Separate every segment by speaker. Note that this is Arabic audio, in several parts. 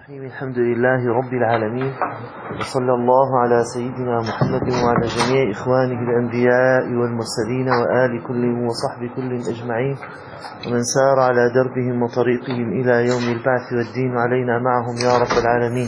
Speaker 1: الرحيم. الحمد لله رب العالمين، وصلى الله على سيدنا محمد وعلى جميع إخوانه الأنبياء والمرسلين وآل كل وصحب كل أجمعين، ومن سار على دربهم وطريقهم إلى يوم البعث والدين علينا معهم يا رب العالمين.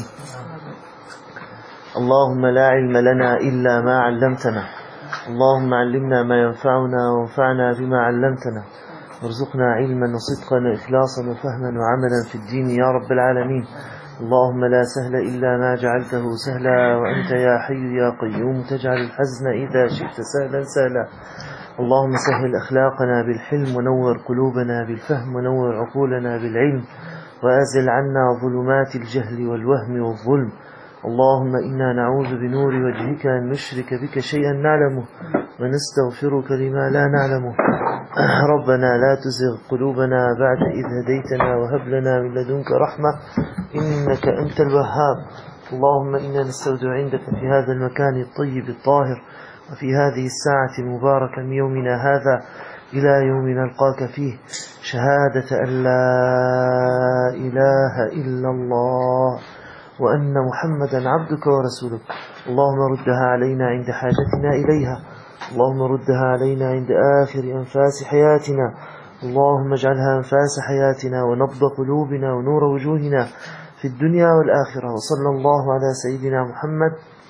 Speaker 1: اللهم لا علم لنا إلا ما علمتنا، اللهم علمنا ما ينفعنا وانفعنا بما علمتنا، وارزقنا علما وصدقا وإخلاصا وفهما وعملا في الدين يا رب العالمين. اللهم لا سهل إلا ما جعلته سهلا، وأنت يا حي يا قيوم تجعل الحزن إذا شئت سهلا سهلا. اللهم سهل أخلاقنا بالحلم، ونور قلوبنا بالفهم، ونور عقولنا بالعلم، وأزل عنا ظلمات الجهل والوهم والظلم. اللهم إنا نعوذ بنور وجهك أن نشرك بك شيئا نعلمه، ونستغفرك لما لا نعلمه. ربنا لا تزغ قلوبنا بعد إذ هديتنا، وهب لنا من لدنك رحمة إنك أنت الوهاب. اللهم إنا نستودع عندك في هذا المكان الطيب الطاهر، وفي هذه الساعة المباركة من يومنا هذا إلى يوم نلقاك فيه، شهادة أن لا إله إلا الله وأن محمدا عبدك ورسولك. اللهم ردها علينا عند حاجتنا إليها، اللهم ردها علينا عند آخر أنفاس حياتنا. اللهم اجعلها أنفاس حياتنا ونبض قلوبنا ونور وجوهنا في الدنيا والآخرة. وصلى الله على سيدنا محمد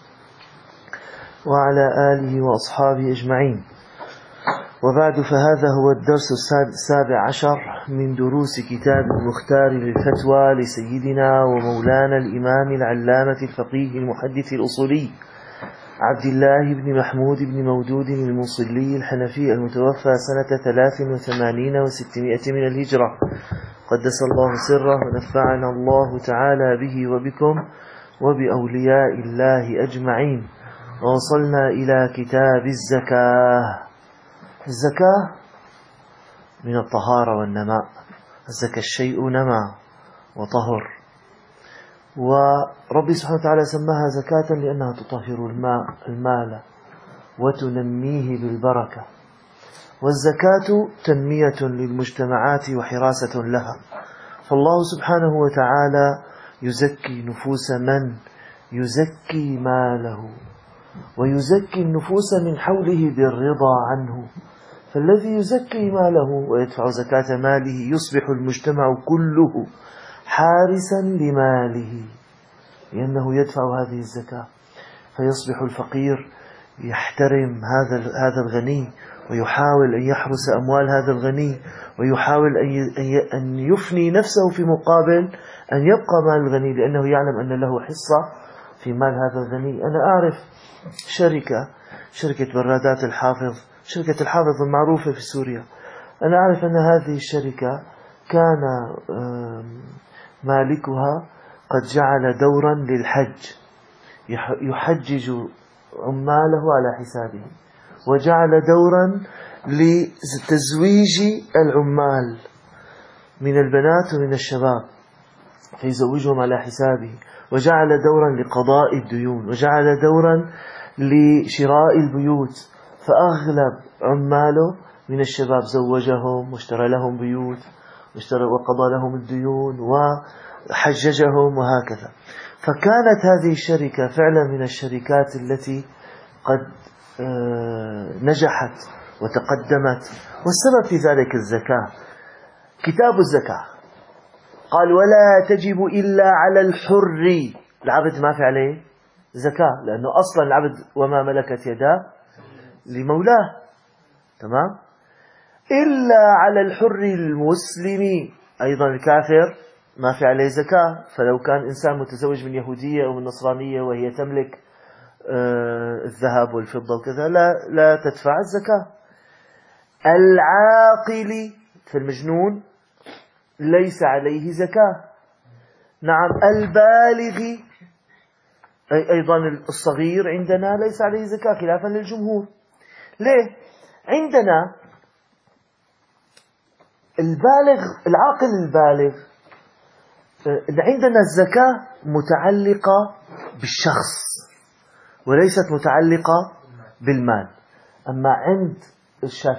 Speaker 1: وعلى آله وأصحابه أجمعين. وبعد، فهذا هو الدرس السابع عشر من دروس كتاب المختار للفتوى لسيدنا ومولانا الإمام العلامة الفقيه المحدث الأصولي عبد الله بن محمود بن مودود الموصلي الحنفي، المتوفى سنة 83 و600 من الهجرة، قدس الله سره، ونفعنا الله تعالى به وبكم وبأولياء الله أجمعين. ووصلنا إلى كتاب الزكاة. الزكاة من الطهارة والنماء، الزكاة الشيء نمى وطهر، وربي سبحانه وتعالى سماها زكاة لأنها تطهر المال وتنميه بالبركة. والزكاة تنمية للمجتمعات وحراسة لها، فالله سبحانه وتعالى يزكي نفوس من يزكي ماله، ويزكي النفوس من حوله بالرضا عنه. فالذي يزكي ماله ويدفع زكاة ماله يصبح المجتمع كله حارسا لماله، لأنه يدفع هذه الزكاة، فيصبح الفقير يحترم هذا الغني، ويحاول أن يحرس أموال هذا الغني، ويحاول أن يفني نفسه في مقابل أن يبقى مال الغني، لأنه يعلم أن له حصة في مال هذا الغني. أنا أعرف شركة برادات الحافظ، شركة الحافظ المعروفة في سوريا. أنا أعرف أن هذه الشركة كان مالكها قد جعل دورا للحج، يحجج عماله على حسابه، وجعل دورا لتزويج العمال من البنات ومن الشباب فيزوجهم على حسابه، وجعل دورا لقضاء الديون، وجعل دورا لشراء البيوت. فأغلب عماله من الشباب زوجهم واشترى لهم بيوت وقضى لهم الديون وحججهم وهكذا. فكانت هذه الشركة فعلا من الشركات التي قد نجحت وتقدمت، والسبب في ذلك الزكاة. كتاب الزكاة قال: ولا تجب إلا على الحر. العبد ما في عليه زكاة، لأنه أصلا العبد وما ملكت يداه لمولاه، تمام؟ إلا على الحر المسلم. أيضا الكافر ما في عليه زكاة، فلو كان إنسان متزوج من يهودية أو من نصرانية وهي تملك الذهب والفضة وكذا لا تدفع الزكاة. العاقل، في المجنون ليس عليه زكاة. نعم، البالغ أيضا الصغير عندنا ليس عليه زكاة خلافا للجمهور. ليه؟ عندنا العاقل البالغ، عندنا الزكاة متعلقة بالشخص وليست متعلقة بالمال. أما عند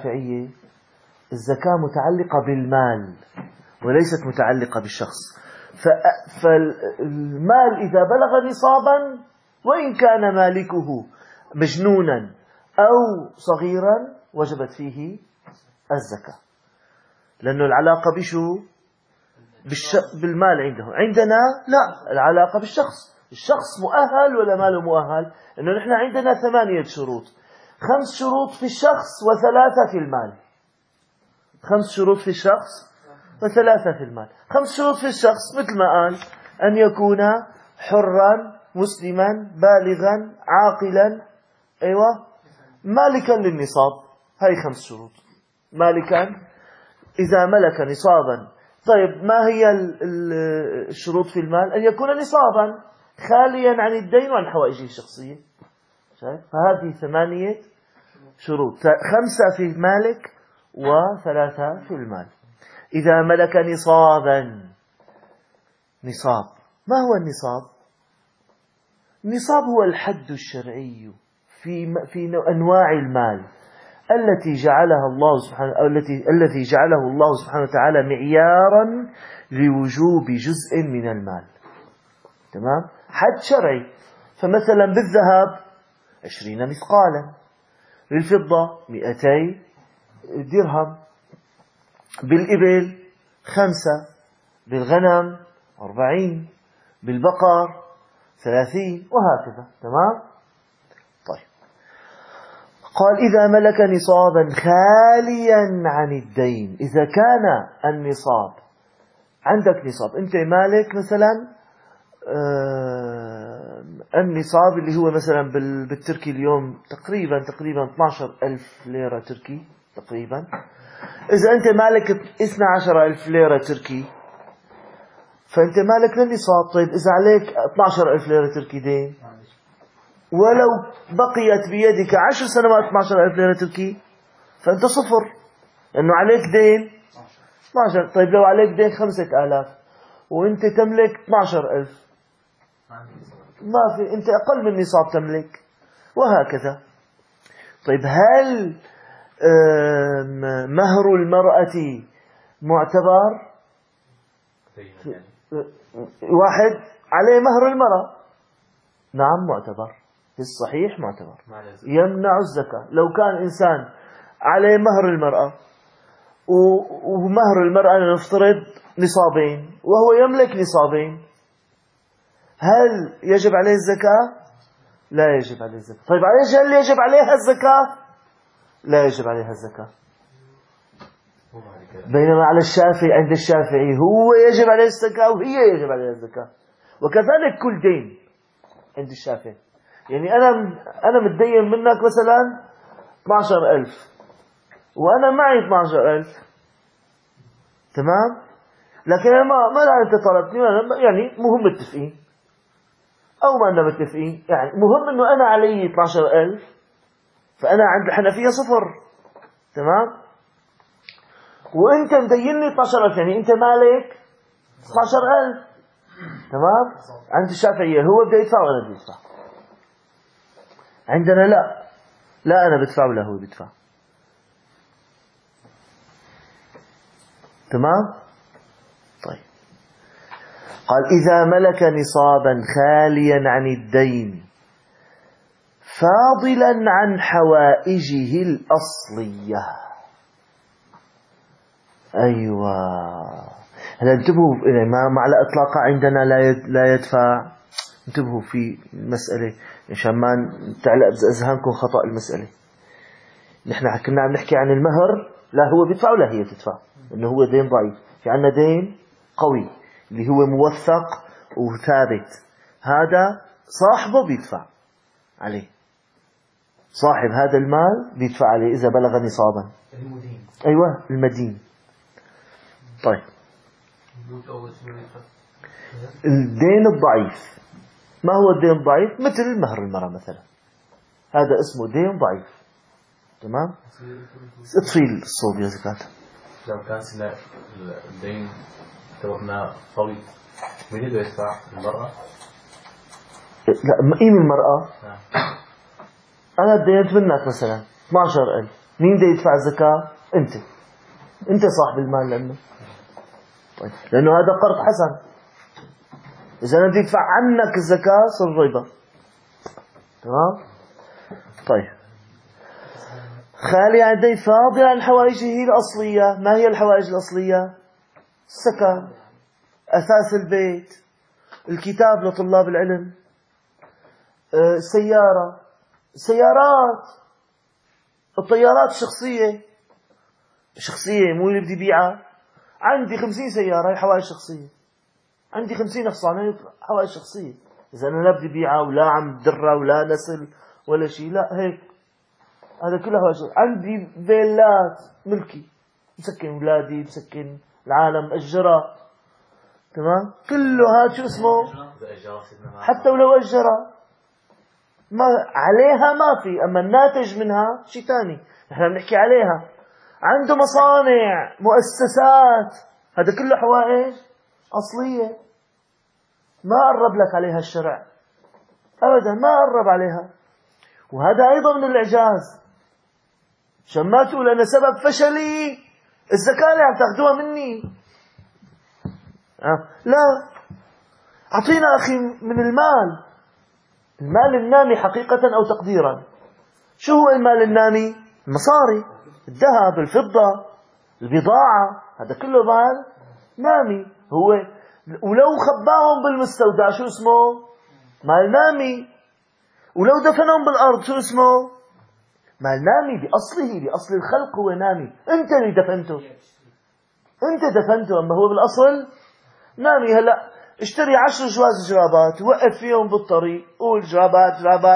Speaker 1: الشافعية الزكاة متعلقة بالمال وليست متعلقة بالشخص. فالمال إذا بلغ نصابا وإن كان مالكه مجنونا أو صغيرا وجبت فيه الزكاة، لأنه العلاقة بشو؟ بالمال عندنا لا، العلاقة بالشخص. الشخص مؤهل ولا ماله مؤهل؟ إنه نحن عندنا 8 شروط، 5 شروط في الشخص و3 في المال. 5 شروط في الشخص و3 في المال. 5 شروط في الشخص مثل ما قال: أن يكون حرا مسلما بالغا عاقلا، أيوة، مالكا للنصاب. هاي 5 شروط. مالكا إذا ملك نصابا. طيب ما هي الشروط في المال؟ أن يكون نصابا خاليا عن الدين وعن حوائجه الشخصية. فهذه 8 شروط، 5 في المالك و3 في المال. إذا ملك نصابا. نصاب، ما هو النصاب؟ النصاب هو الحد الشرعي في أنواع المال التي جعلها الله سبحانه، أو التي جعله الله سبحانه وتعالى معيارا لوجوب جزء من المال. تمام؟ حد شرعي. فمثلا بالذهب 20 مثقالا، بالفضة 200 درهم، بالإبل 5، بالغنم 40، بالبقر 30، وهكذا. تمام؟ طيب، قال: إذا ملك نصابا خاليا عن الدين. إذا كان النصاب، عندك نصاب، أنت مالك مثلا النصاب اللي هو مثلا بالتركي اليوم تقريبا 12,000 ليرة تركي تقريبا. إذا أنت مالك 12,000 ليرة تركي فأنت مالك للنصاب. طيب إذا عليك 12,000 ليرة تركي دين، ولو بقيت بيدك 10 سنوات 12,000 ليرة تركي، فأنت صفر، لأنه عليك دين 12. طيب لو عليك دين 5,000 وأنت تملك 12,000، ما في، أنت أقل من نصاب تملك، وهكذا. طيب هل مهر المرأة معتبر؟ واحد عليه مهر المرأة، نعم معتبر، في الصحيح معتبر، يمنع الزكاة. لو كان إنسان عليه مهر المرأة ومهر المرأة نفترض نصابين وهو يملك نصابين، هل يجب عليه الزكاة؟ لا يجب عليه الزكاة. طيب هل يجب عليها الزكاة؟ لا يجب عليها الزكاة. بينما على الشافعي، عند الشافعي هو يجب عليه الزكاة وهي يجب عليها الزكاة. وكذلك كل دين عند الشافعي. يعني أنا متدين منك مثلا 12,000 وأنا معي 12,000، تمام؟ لكن أنا ما أنت طلبتني، يعني مهم متفقين أو ما أننا متفقين، يعني مهم أنه أنا علي 12,000، فأنا عند الحنفية صفر، تمام؟ وأنت مديني 12,000، يعني أنت مالك 12,000، تمام؟ عند الشافعية هو بده يدفع وأنا بدي أدفع. عندنا لا أنا بدفع ولا هو بدفع. تمام؟ طيب، قال: إذا ملك نصابا خاليا عن الدين فاضلا عن حوائجه الأصلية. أيوة، هلا انتبهوا، ما على إطلاق عندنا لا يدفع. انتبهوا في المسألة عشان ما تعلق بأذهانكم خطأ المسألة. نحن كنا عم نحكي عن المهر، لا هو بيدفع ولا هي تدفع، إنه هو دين ضعيف. في عنا دين قوي اللي هو موثق وثابت، هذا صاحبه بيدفع عليه، صاحب هذا المال بيدفع عليه إذا بلغ نصابا. أيوة، المدين. طيب، الدين الضعيف، ما هو الدين الضعيف؟ مثل مهر المرأة مثلا، هذا اسمه دين ضعيف. تمام؟ اطفي الصوت يا زكاة.
Speaker 2: لو كان سنة الدين توقنا طويل، مين اللي يدفع؟ المرأة؟
Speaker 1: لا، قيم المرأة. أنا اديت منك مثلا 12,000، مين بده يدفع الزكاة؟ أنت صاحب المال. لأنه طيب، لأنه هذا قرض حسن، إذا أنا بدي أدفع عنك الزكاة صار ربا. تمام؟ طيب، خالي عندي فاضل عن حوائجه الأصلية. ما هي الحوائج الأصلية؟ السكن، أثاث البيت، الكتاب لطلاب العلم، السيارة، السيارات، الطيارات شخصية مو اللي بدي بيعها. عندي 50 سيارة، هي حوائج شخصية. عندي 50 حصانة، حوائج شخصية. إذا أنا لا بدي بيعها ولا عم درها ولا نسل ولا شيء، لا هيك، هذا كله حوائج. عندي فيلات ملكي، مسكن أولادي، مسكن العالم، أجرها. تمام؟ كله هذا شو اسمه؟ حتى ولو أجرها ما عليها ما في، أما الناتج منها شيء ثاني، نحن بنحكي عليها. عنده مصانع، مؤسسات، هذا كله حوائج أصلية، ما قرب لك عليها الشرع أبدا، ما قرب عليها. وهذا أيضا من الإعجاز، عشان ما تقول أنا سبب فشلي الزكاة اللي عم تاخذوها مني. لا، أعطينا أخي من المال النامي حقيقة أو تقديرا. شو هو المال النامي؟ المصاري، الذهب، الفضة، البضاعة، هذا كله مال نامي. هو ولو خباهم بالمستودع شو اسمه؟ مال نامي. ولو دفنهم بالأرض شو اسمه؟ مال نامي. بأصل الخلق هو نامي. أنت اللي دفنته، أما هو بالأصل نامي. هلأ اشتري 10 جواز جرابات، وقف فيهم بالطريق، قول جرابات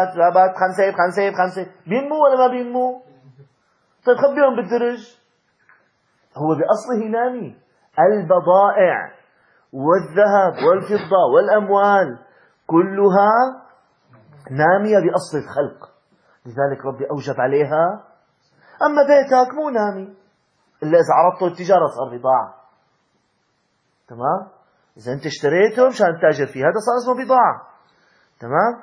Speaker 1: 5 بينمو ولا ما بينمو؟ طيب خبيهم بالدرج. هو بأصله نامي. البضائع والذهب والفضة والأموال كلها نامية بأصل الخلق، لذلك ربي أوجب عليها. أما بيتك مو نامي إلا إذا عرضته التجارة صار بضاعة. تمام؟ إذا أنت اشتريته مشان تاجر فيه، هذا صار اسمه بضاعة. تمام؟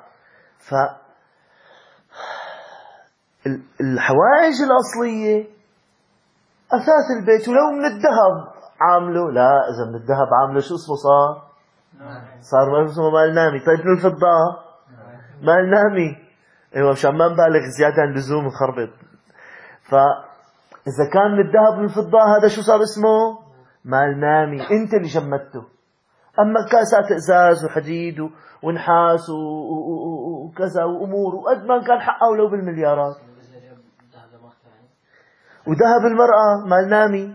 Speaker 1: الحوائج الأصلية أثاث البيت. ولو من الذهب عامله، لا، إذا من الذهب عامله شو اسمه؟ صار ما اسمه مال نامي. طيب من الفضة مال نامي. ايوه، مشان ما نبالغ زيادة عن اللزوم نخربط. فإذا كان من الذهب من الفضة، هذا شو صار اسمه؟ مال نامي، أنت اللي جمدته. أما كاسات إزاز وحديد ونحاس وكذا وأمور، وقد ما كان حقه ولو بالمليارات. وذهب المرأة مال نامي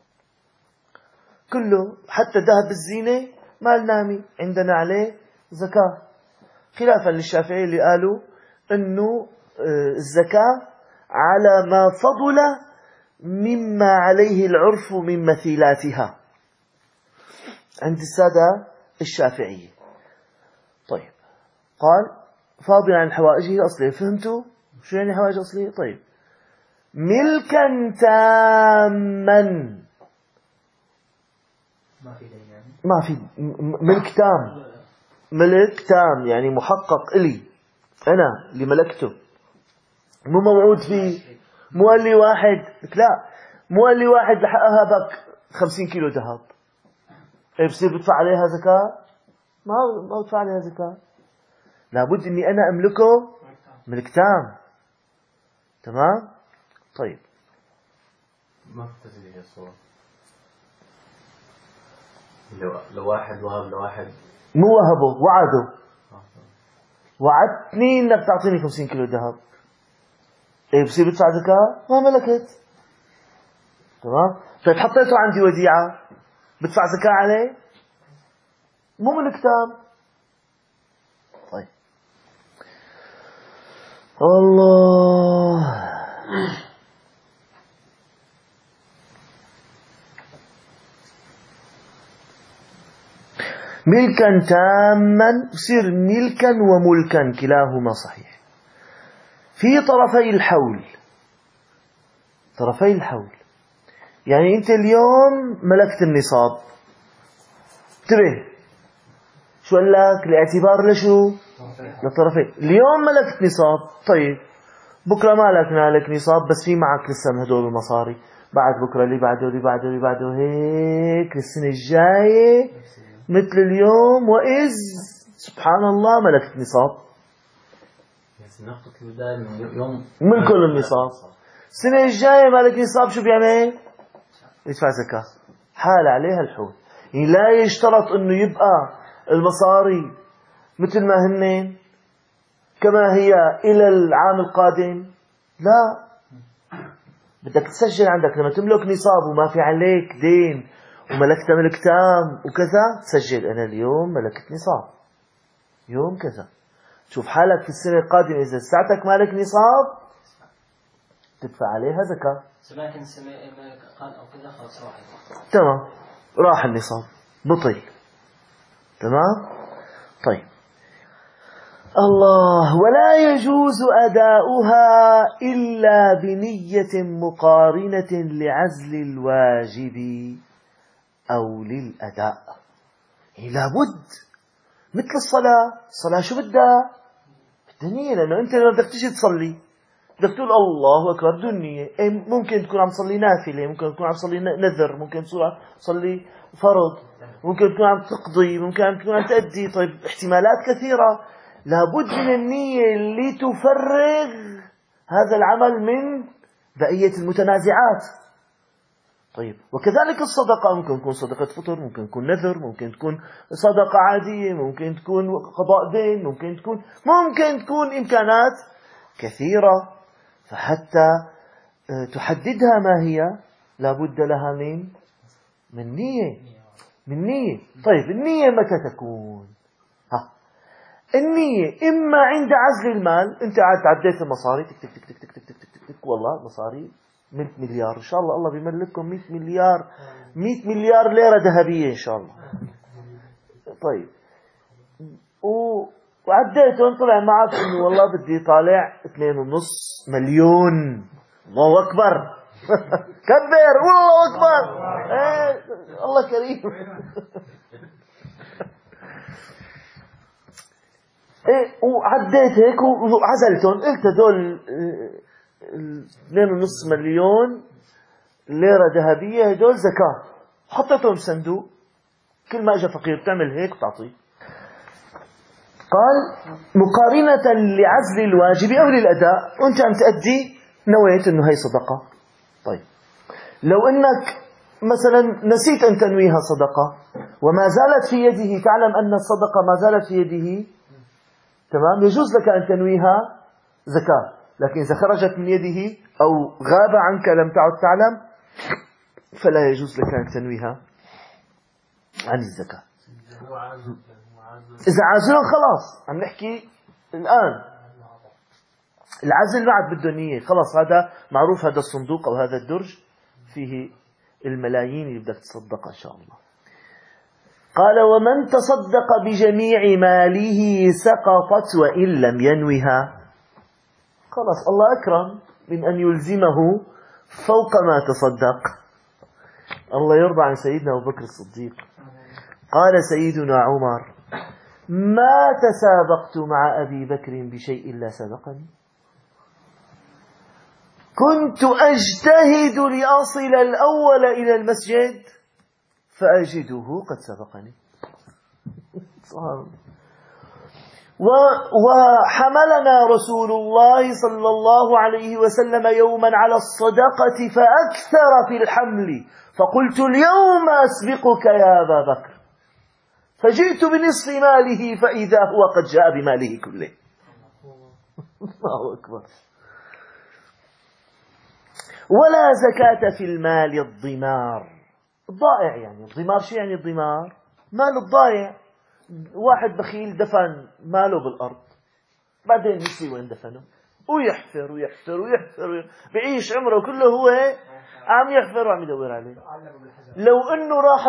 Speaker 1: كله، حتى ذهب الزينة مال نامي، عندنا عليه زكاة، خلافا للشافعي اللي قالوا أنه الزكاة على ما فضل مما عليه العرف من مثيلاتها عند السادة الشافعية. طيب، قال فاضل عن حوائجه الأصلية. فهمتوا شو يعني حوائج أصلية؟ طيب، ملكا تاما، ما في ملك تام. ملك تام يعني محقق إلي، أنا اللي ملكته، مو موعود فيه. مو قال لي واحد، لا، مو قال لي واحد لحقها بك 50 كيلو ذهب، بصير بدفع عليها زكاة؟ ما بدفع عليها زكاة. لابد اني انا املكه ملك تام. تمام؟ طيب،
Speaker 2: ما في تسجيل الصور. لو واحد وهب لواحد،
Speaker 1: مو وهبه، وعده. وعدتني انك تعطيني 50 كيلو ذهب، بصير بدفع زكاة؟ ما ملكت. تمام؟ طيب حطيته عندي وديعة، بدفع زكاة عليه؟ مو ملك تام. طيب، الله. ملكا تاما يصير ملكا وملكا كلاهما صحيح. في طرفي الحول، يعني أنت اليوم ملكت النصاب. انتبه، شو قال لك؟ الاعتبار لشو؟ للطرفين. اليوم ملكت نصاب، طيب بكرة مالك نصاب، بس في معك لسه من هدول المصاري، بعد بكرة اللي بعده هيك، السنة الجاية مثل اليوم وإذ سبحان الله ملكت نصاب. من كل النصاب. السنة الجاية مالك نصاب شو بيعمل؟ يدفع زكاة، حال عليها الحول. يعني لا يشترط انه يبقى المصاري مثل ما هن كما هي الى العام القادم، لا، بدك تسجل عندك لما تملك نصاب وما في عليك دين وملكت ملك تام وكذا، تسجل انا اليوم ملكت نصاب يوم كذا. شوف حالك في السنة القادمة إذا ساعتك مالك نصاب تدفع عليها زكاة.
Speaker 3: سمعت السنة قال أو كذا خلاص راح.
Speaker 1: تمام، راح النصاب بطل. تمام. طيب الله، ولا يجوز أداؤها إلا بنية مقارنة لعزل الواجب أو للأداء. يعني لابد مثل الصلاة شو بدها نية، لأنه أنت لما بدك تيجي تصلي بدك تقول الله أكبر بدون نية. ممكن تكون عم تصلي نافلة، ممكن تكون عم تصلي نذر، ممكن تكون عم تصلي فرض، ممكن تكون عم تقضي، ممكن تكون عم تأدي. طيب احتمالات كثيرة، لابد من النية اللي تفرغ هذا العمل من بقية المتنازعات. طيب وكذلك الصدقة، ممكن تكون صدقة فطر، ممكن تكون نذر، ممكن تكون صدقة عادية، ممكن تكون قضاء دين، ممكن تكون إمكانات كثيرة. فحتى تحددها ما هي لابد لها من نية. طيب النية متى تكون؟ النية إما عند عزل المال، أنت عديت المصاري تك تك تك تك تك تك تك تك تك، والله مصاري 100 مليار إن شاء الله بيملككم 100 مليار ليرة ذهبية إن شاء الله. طيب وعديتهم طلع معك إنه والله بدي طالع 2.5 مليون. الله أكبر كبر والله أكبر. الله كريم. وعديت هيك وعزلتهم، قلت هدول 2.5 مليون ليرة ذهبية هدول زكاة، حطيتهم صندوق، كل ما اجى فقير تعمل هيك وتعطيه. قال مقارنة لعزل الواجب أو للأداء، وانت عم تأدي نويت انه هي صدقة. طيب لو انك مثلا نسيت ان تنويها صدقة وما زالت في يده، تعلم ان الصدقة ما زالت في يده، تمام، يجوز لك ان تنويها زكاة. لكن اذا خرجت من يده او غاب عنك لم تعد تعلم فلا يجوز لك ان تنويها عن الزكاة. إذا عازلهم خلاص، عم نحكي الآن العزل بعد بده نية، خلاص هذا معروف، هذا الصندوق أو هذا الدرج فيه الملايين اللي بدك تصدق إن شاء الله. قال ومن تصدق بجميع ماله سقطت وإن لم ينوها. خلاص الله أكرم من أن يلزمه فوق ما تصدق. الله يرضى عن سيدنا أبو بكر الصديق. قال سيدنا عمر ما تسابقت مع أبي بكر بشيء لا سبقني، كنت أجتهد لأصل الأول إلى المسجد فأجده قد سبقني. وحملنا رسول الله صلى الله عليه وسلم يوما على الصدقة فأكثر في الحمل، فقلت اليوم أسبقك يا أبا بكر، فجئت بنصف ماله فإذا هو قد جاء بماله كله. الله أكبر. ولا زكاة في المال الضمار الضائع. يعني الضمار شو يعني الضمار؟ مال الضائع. واحد بخيل دفن ماله بالأرض، بعدين نسي وين دفنه، ويحفر ويحفر ويحفر، بعيش عمره كله هو عم يحفر وعم يدور عليه. لو انه راح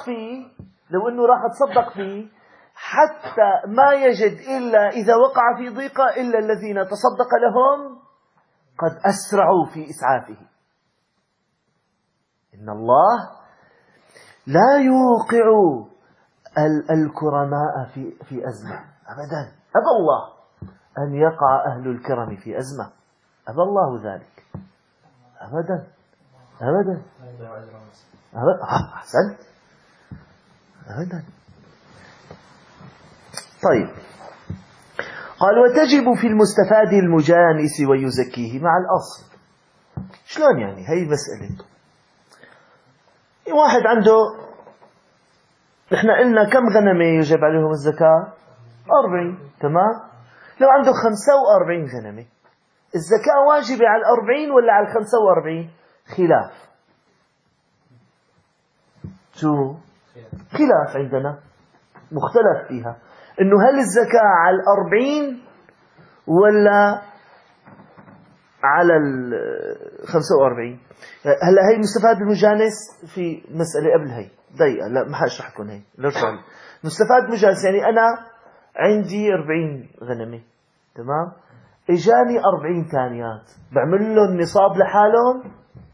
Speaker 1: تصدق فيه حتى ما يجد إلا إذا وقع في ضيقة إلا الذين تصدق لهم قد أسرعوا في إسعافه. إن الله لا يوقع الكرماء في أزمة أبدا. أبى الله أن يقع أهل الكرم في أزمة، أبى الله ذلك أبدا أبدا. أحسنت أبدا. طيب، قال وتجب في المستفاد المجانس ويزكيه مع الأصل. شلون يعني هي المسألة؟ واحد عنده، نحن قلنا كم غنمة يجب عليهم الزكاة؟ 40. تمام. لو عنده 45 غنمة، الزكاة واجبة على 40 ولا على 45؟ خلاف. شو؟ خلاف عندنا، مختلف فيها، انه هل الزكاة على 40 ولا على 45؟ هلا هي مستفاد المجانس في مسألة قبل هي ضيقة، لا ما حاشرح لكم هي. مستفاد مجانس يعني أنا عندي 40 غنمة، تمام، إجاني 40 ثانيات، بعمل لهم نصاب لحالهم.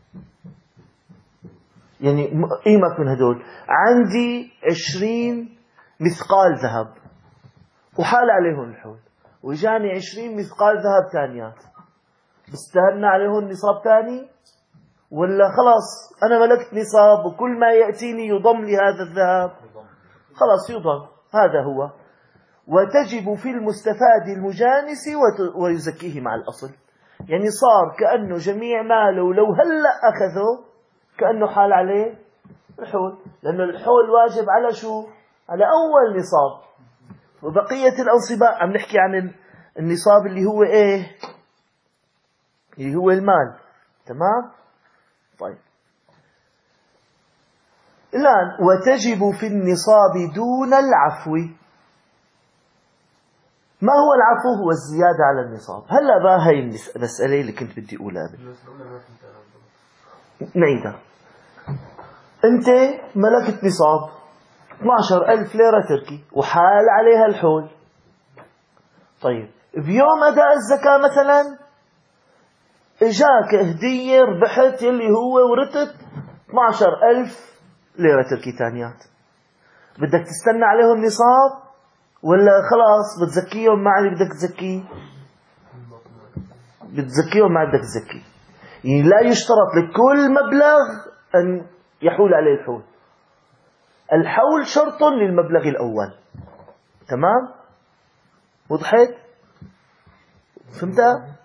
Speaker 1: يعني قيمة من هدول، عندي 20 مثقال ذهب وحال عليهم الحول، وإجاني 20 مثقال ذهب ثانيات، بستهلنا عليهم نصاب ثاني ولا خلاص أنا ملكت نصاب وكل ما يأتيني يضم لي هذا الذهب؟ خلاص يضم. هذا هو. وتجب في المستفاد المجانس ويزكيه مع الأصل. يعني صار كأنه جميع ماله لو هلأ أخذه كأنه حال عليه الحول، لأنه الحول واجب على شو؟ على أول نصاب، وبقية الأنصباء عم نحكي عن النصاب اللي هو إيه؟ اللي هو المال. تمام؟ طيب، الآن وتجب في النصاب دون العفو. ما هو العفو؟ هو الزيادة على النصاب. هلأ بقى هاي المسألة اللي كنت بدي أقولها. نعيدها. أنت ملكت نصاب 12,000 ليرة تركي وحال عليها الحول. طيب، بيوم أداء الزكاة مثلا إجاك هدية، ربحت يلي هو ورثت 12,000 ليرة تركي ثانيات، بدك تستنى عليهم نصاب ولا خلاص بتزكيهم مع اللي بدك تزكيه؟ بتزكيهم مع بدك تزكيه. يعني لا يشترط لكل مبلغ أن يحول عليه الحول. الحول شرط للمبلغ الأول. تمام؟ وضحت؟ فهمتها؟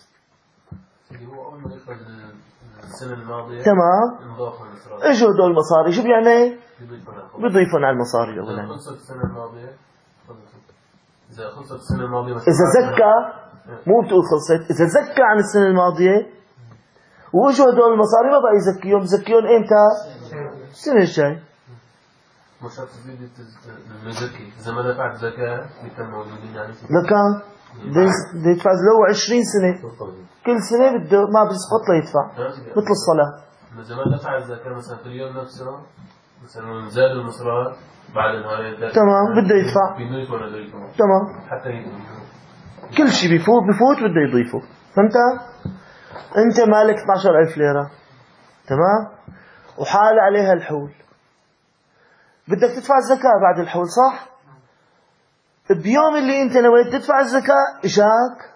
Speaker 2: السنة الماضية
Speaker 1: تمام. اجوا هدول المصاري شو بيعمل؟ بيضيفون على المصاري الأولانية.
Speaker 2: خلصت السنة الماضية، إذا خلصت السنة الماضية
Speaker 1: إذا زكى، مو بتقول خلصت، إذا زكى عن السنة الماضية وجوا هدول المصاري ما بقى يزكيهم، زكيهم إمتى؟ السنة الجاي.
Speaker 2: مش هتزيد المزكي إذا ما دفعت زكاة بيكون موجودين يعني.
Speaker 1: لكان بده يدفع له 20 سنة، كل سنة بده ما بيسقط له يدفع، مثل الصلاة.
Speaker 2: إذا ما دفع الزكاة مثلا في اليوم نفسه، مثلا زاد المصروفات بعد النهار
Speaker 1: تمام بده يدفع. تمام.
Speaker 2: حتى
Speaker 1: كل شيء بفوت بده يضيفه. فهمت؟ أنت مالك 12,000 ليرة، تمام، وحال عليها الحول، بدك تدفع الزكاة بعد الحول، صح؟ بيوم اللي أنت نويت تدفع الزكاة إجاك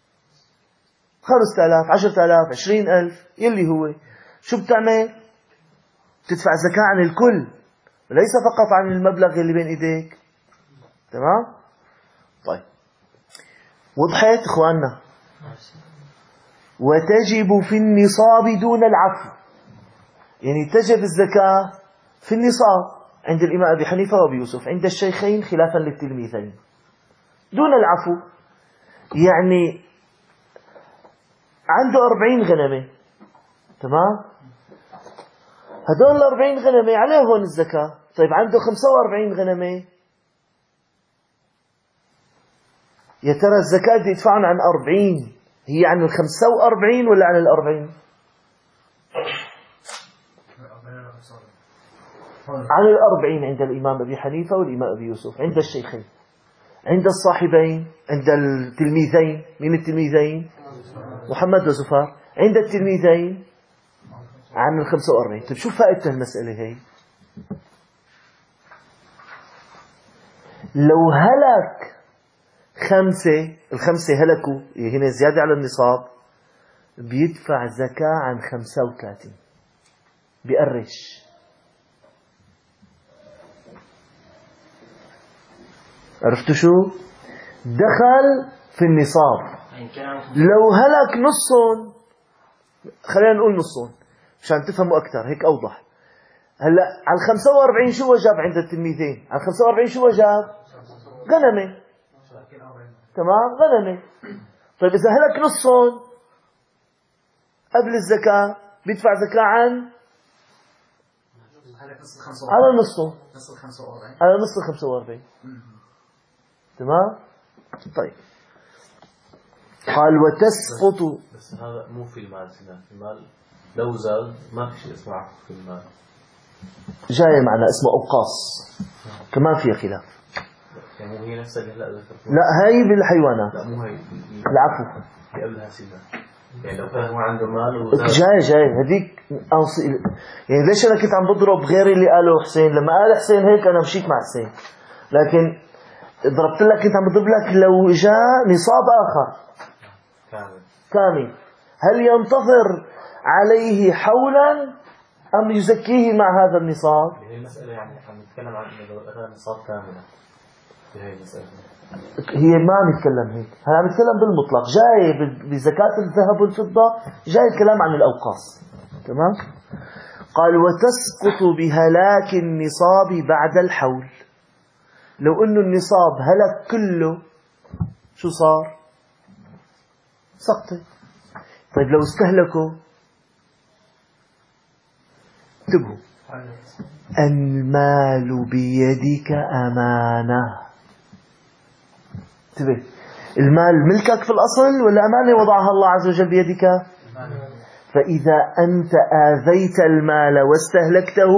Speaker 1: 5,000 10,000 20,000 يلي هو، شو بتعمل؟ تدفع الزكاة عن الكل وليس فقط عن المبلغ اللي بين إيديك. تمام؟ طيب، وضحت إخواننا؟ وتجب في النصاب دون العفو. يعني تجب الزكاة في النصاب عند الإمام أبي حنيفة وأبي يوسف، عند الشيخين خلافا للتلميذين، دون العفو. يعني عنده 40 غنمة، تمام، هدول 40 غنمة عليهم الزكاة. طيب عنده 45 غنمة، يا ترى الزكاة اللي يدفعون عن 40 هي عن 45 ولا عن 40؟ عن 40 عند الإمام أبي حنيفة والإمام أبي يوسف، عند الشيخين. عند الصاحبين، عند التلميذين، من التلميذين؟ محمد وزفار. عند التلميذين عن 45. طيب شو فائدة المسألة هي؟ لو هلك 5، ال5 هلكوا، هنا زيادة على النصاب، بيدفع زكاة عن 35، بيقرش. عرفتوا شو؟ دخل في النصاب. لو هلك نصهم، خلينا نقول نصهم مشان تفهموا أكثر، هيك أوضح. هلا على 45 شو وجب عند التلميذين؟ على 45 شو وجب؟ غنمة. تمام، غنمة. طيب إذا هلك نصهم قبل الزكاة بيدفع زكاة عن على نصه، على نص ال 45. تمام. طيب قال وتسقط.
Speaker 2: بس هذا مو في المال، في المال لو زاد ما في شيء اسمه عقد في المال.
Speaker 1: جاي معنا اسمه أوقاص، كمان فيها خلاف.
Speaker 2: يعني مو هي نفسها اللي هلا ذكرتها؟
Speaker 1: لا هي بالحيوانات.
Speaker 2: لا مو هي.
Speaker 1: العفو.
Speaker 2: في قبلها سيدنا. يعني لو كان هو عنده مال وزاد.
Speaker 1: جاي هذيك يعني ليش أنا كنت عم بضرب غير اللي قاله حسين؟ لما قال حسين هيك أنا مشيت مع حسين، لكن ضربت لك، كنت عم بضرب لك لو جاء نصاب آخر كامل هل ينتظر عليه حولا أم يزكيه مع هذا النصاب؟
Speaker 2: هي المسألة يعني عم نتكلم عن إذا نصاب كاملة. هي المسألة.
Speaker 1: هي ما عم يتكلم هيك، هلا عم يتكلم بالمطلق. جاي بزكاة الذهب والفضة، جاي الكلام عن الأوقاص. تمام. قال وتسقط بهلاك النصاب بعد الحول. لو إنه النصاب هلك كله شو صار؟ سقطه. طيب لو استهلكوا، انتبهوا، المال بيدك أمانة. انتبه، المال ملكك في الأصل ولا أمانة وضعها الله عز وجل بيدك؟ فإذا أنت آذيت المال واستهلكته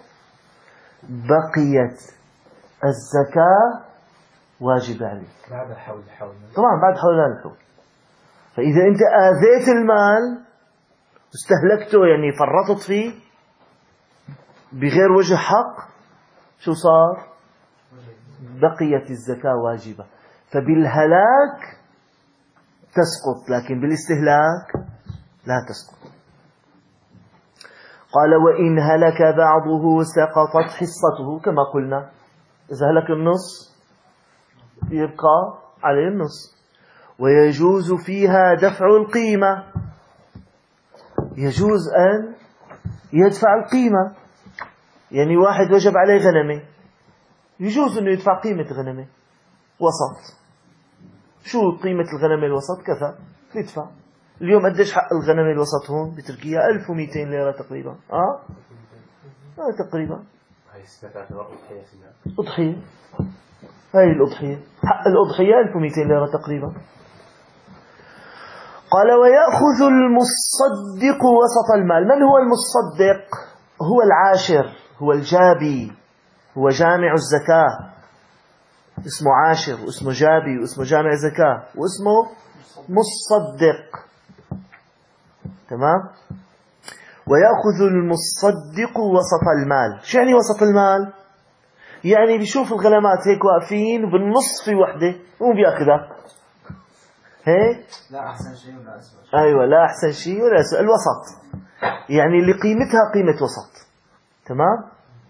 Speaker 1: بقيت الزكاة واجب عليك
Speaker 2: بعد حول.
Speaker 1: طبعا بعد حول الحول. فإذا أنت آذيت المال واستهلكته، يعني فرطت فيه بغير وجه حق، شو صار؟ بقيت الزكاة واجبة. فبالهلاك تسقط، لكن بالاستهلاك لا تسقط. قال وإن هلك بعضه سقطت حصته، كما قلنا إذا هلك النص يبقى عليه النص. ويجوز فيها دفع القيمة، يجوز أن يدفع القيمة. يعني واحد وجب عليه غنمة، يجوز أنه يدفع قيمة غنمة وسط. شو قيمة الغنمة الوسط؟ كذا، يدفع. اليوم قديش حق الغنمة الوسط هون بتركيا؟ 1200 ليرة تقريبا. تقريبا.
Speaker 2: هاي الزكاة الأضحية.
Speaker 1: أضحية، هاي الأضحية، حق الأضحية 1200 ليرة تقريبا. قال ويأخذ المصدق وسط المال. من هو المصدق؟ هو العاشر، هو الجابي، هو جامع الزكاة. اسمه عاشر واسمه جابي واسمه جامع زكاة واسمه مصدق. تمام. ويأخذ المصدق وسط المال. شو يعني وسط المال؟ يعني بيشوف الغنمات هيك واقفين وبالنص في وحدة وبياخذها هيك، لا أحسن شيء ولا أسوأ. أيوة، لا أحسن شيء ولا أسوأ، الوسط، يعني اللي قيمتها قيمة وسط. تمام.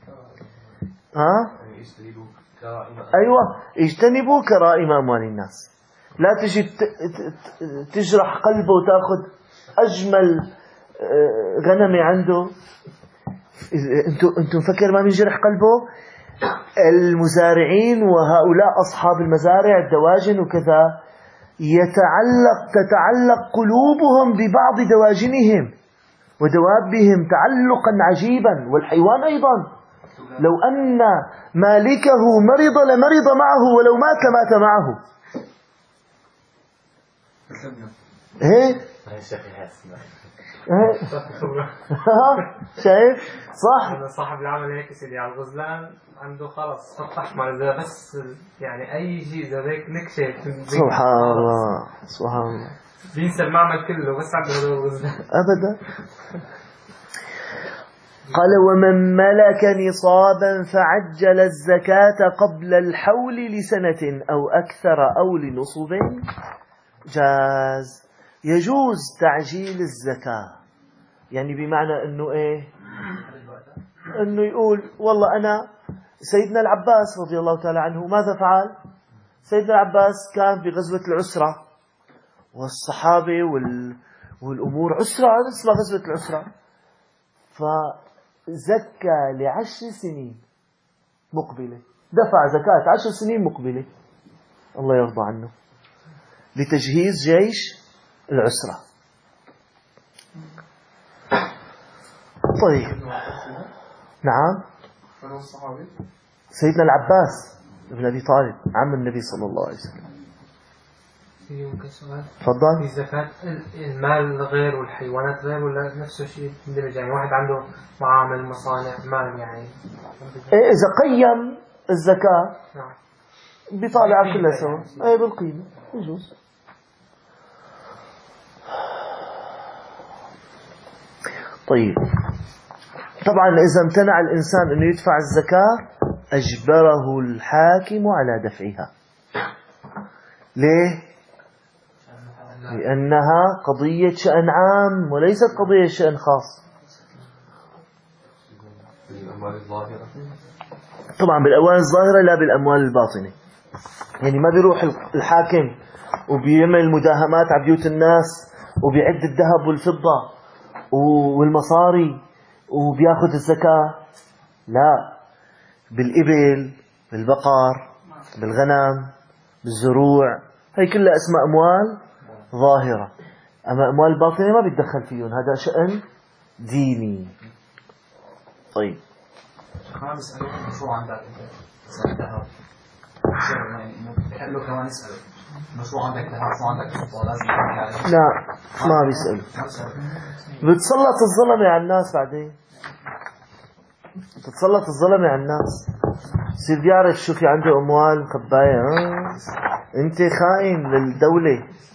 Speaker 1: أيوة، اجتنبوا كرائم أموال الناس. لا تجي تجرح قلبه وتأخذ أجمل غنمة عنده. انتم فكر ما بينجرح قلبه؟ المزارعين وهؤلاء أصحاب المزارع الدواجن وكذا تتعلق قلوبهم ببعض دواجنهم ودوابهم تعلقا عجيبا، والحيوان أيضا. لو أن مالكه مرض لمرض معه، ولو مات معه. ايه شايف؟ صح.
Speaker 4: صاحب العمل هيك سيدي على الغزلان عنده خلص خط احمر، اذا بس يعني اي شيء اذا هيك نكشه.
Speaker 1: سبحان الله سبحان الله،
Speaker 4: بينسى المعمل كله بس عنده هدول الغزلان
Speaker 1: ابدا. قال ومن ملك نصابا فعجل الزكاة قبل الحول لسنة أو أكثر أو لنصب جاز. يجوز تعجيل الزكاة، يعني بمعنى أنه إيه؟ أنه يقول والله أنا سيدنا العباس رضي الله تعالى عنه ماذا فعل؟ سيدنا العباس كان في غزوة العسرة، والصحابة والأمور عسرة، اسمها غزوة العسرة، فزكى ل10 سنين مقبلة، دفع زكاة 10 سنين مقبلة، الله يرضى عنه، لتجهيز جيش العسرة. طيب، نعم، سيدنا العباس ابن أبي طالب عم النبي صلى الله عليه وسلم.
Speaker 4: يمكن سؤال؟
Speaker 1: تفضل.
Speaker 4: في زكاة المال غير والحيوانات غير، ولا نفس الشيء يندمج؟ يعني واحد عنده معامل، مصانع، مال يعني.
Speaker 1: إذا قيم الزكاة
Speaker 4: نعم.
Speaker 1: بيطالع كلها سوا، أي بالقيمة يجوز. طيب، طبعا إذا امتنع الإنسان أنه يدفع الزكاة أجبره الحاكم على دفعها. ليه؟ لأنها قضية شأن عام وليست قضية شأن خاص. طبعا بالأموال الظاهرة لا بالأموال الباطنة. يعني ما بيروح الحاكم وبيعمل مداهمات على بيوت الناس وبيعد الذهب والفضة والمصاري وبياخذ الزكاة، لا، بالإبل، بالبقر، بالغنم، بالزروع، هي كلها اسمها أموال ظاهرة. أما أموال باطنة ما بيتدخل فيهم، هذا شأن ديني. طيب،
Speaker 5: ما بيسألوك مشروع عندك أنت ذهب، يعني بيحلوا كمان يسألوا مشروع عندك ذهب، مشروع عندك فضة، لازم تعمل عليه.
Speaker 1: لا، ما بيسألوا. بتسلط الظلمة على الناس، بعدين بتسلط الظلمة على الناس، يصير بيعرف شو في عنده أموال مخباية. أنت خائن للدولة،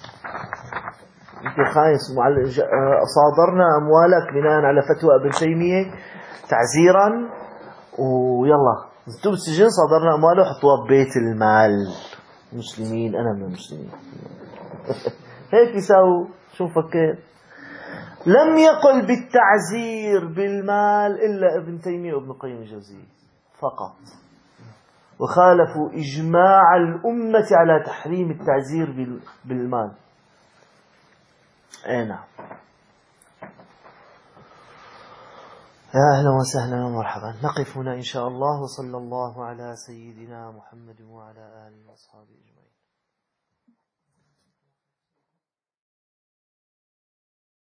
Speaker 1: أنت خائن. صادرنا أموالك بناء على فتوى ابن تيمية تعزيرا، ويلا زدتوا بالسجن، صادرنا أمواله وحطوها ببيت المال. مسلمين، أنا من المسلمين. هيك يساووا. شو فكر؟ لم يقل بالتعزير بالمال إلا ابن تيمية وابن قيم الجوزية فقط، وخالفوا إجماع الأمة على تحريم التعزير بالمال. أي نعم. يا أهلا وسهلا ومرحبا. نقف هنا إن شاء الله، وصلى الله على سيدنا محمد وعلى آله وأصحابه أجمعين.